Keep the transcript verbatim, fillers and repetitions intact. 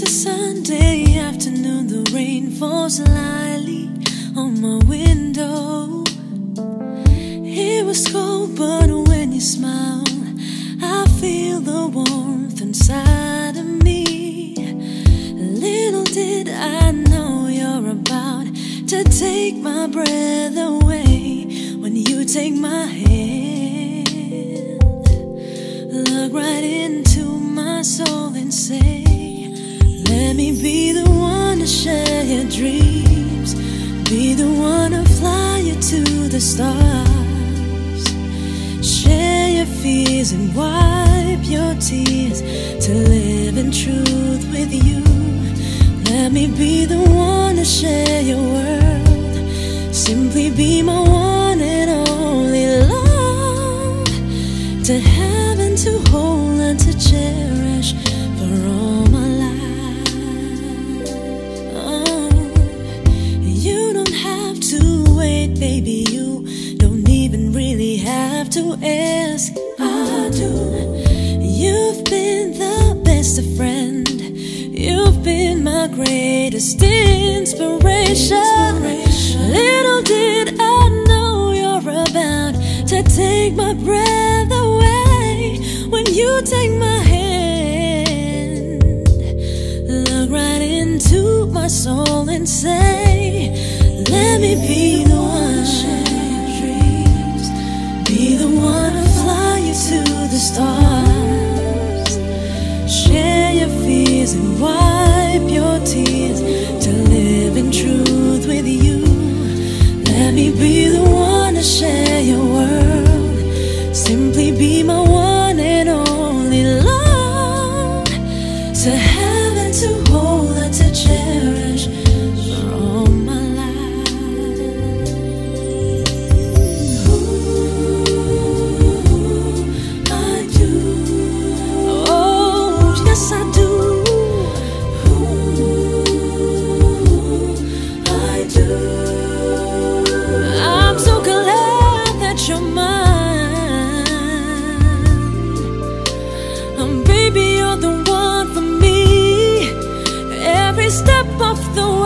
a Sunday afternoon, the rain falls lightly on my window. It was cold, but when you smile, I feel the warmth inside of me. Little did I know you're about to take my breath away when you take my hand. Look right into my soul and say, let me be the one to share your dreams, be the one to fly you to the stars, share your fears and wipe your tears, to live in truth with you. Let me be the one to share your world, simply be my one and only love, to have and to hold and to cherish for all my life. Oh, you don't have to wait, baby, you don't even really have to ask. I do. You've been the best of friend, you've been my greatest inspiration. inspiration. Little did I know you're about to take my breath away when you take my hand. Look right into my soul and say, let me be the one to share your dreams, be the one to fly you to the stars, share your fears and wipe your tears, to live in truth with you. Let me be the one to share your world, simply be my one and only love, to have and to hold and to cherish for all my life. Ooh, I do. Oh, yes I do. Ooh, I do. I'm so glad that you're mine. Um, baby, you're the one for me. Every step of the way